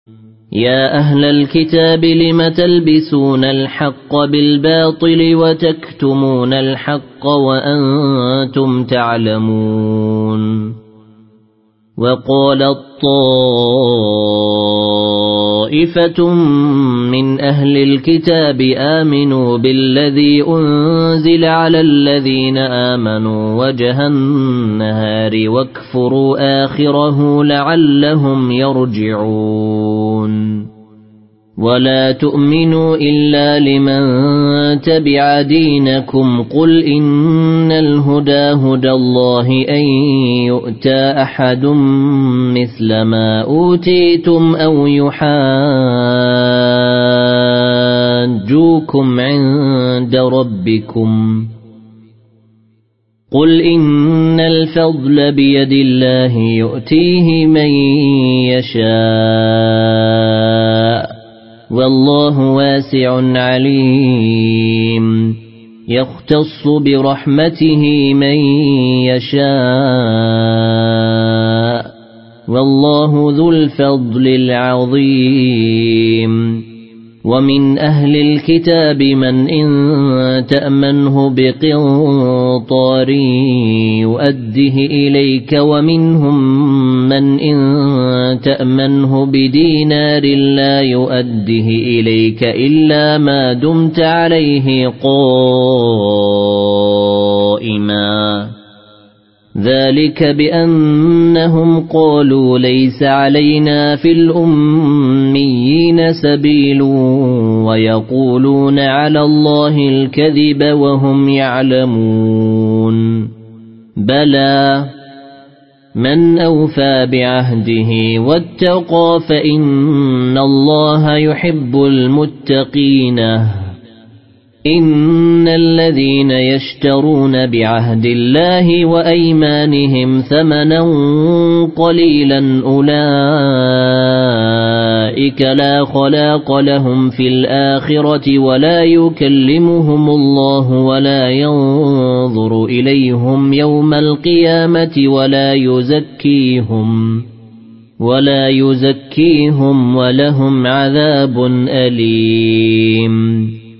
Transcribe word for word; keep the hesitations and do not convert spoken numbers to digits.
يا أهل الكتاب لم تلبسون الحق بالباطل وتكتمون الحق وأنتم تعلمون وقال طائفة من أهل الكتاب آمنوا بالذي أنزل على الذين آمنوا وجه النهار واكفروا آخره لعلهم يرجعون ولا تؤمنوا إلا لمن تبع دينكم قل إن الهدى هدى الله أن يؤتى أحد مثل ما أوتيتم أو يحاجوكم عند ربكم قل إن الفضل بيد الله يؤتيه من يشاء والله واسع عليم يختص برحمته من يشاء والله ذو الفضل العظيم ومن أهل الكتاب من إن تأمنه بقنطار يؤده إليك ومنهم من إن تأمنه بدينار لا يؤده إليك إلا ما دمت عليه قائما ذلك بأنهم قالوا ليس علينا في الأميين سبيل ويقولون على الله الكذب وهم يعلمون بلى من أوفى بعهده واتقى فإن الله يحب المتقين إن الذين يشترون بعهد الله وأيمانهم ثمنا قليلا أولئك لا خلاق لهم في الآخرة ولا يكلمهم الله ولا ينظر إليهم يوم القيامة ولا يزكيهم ولا يزكيهم ولهم عذاب أليم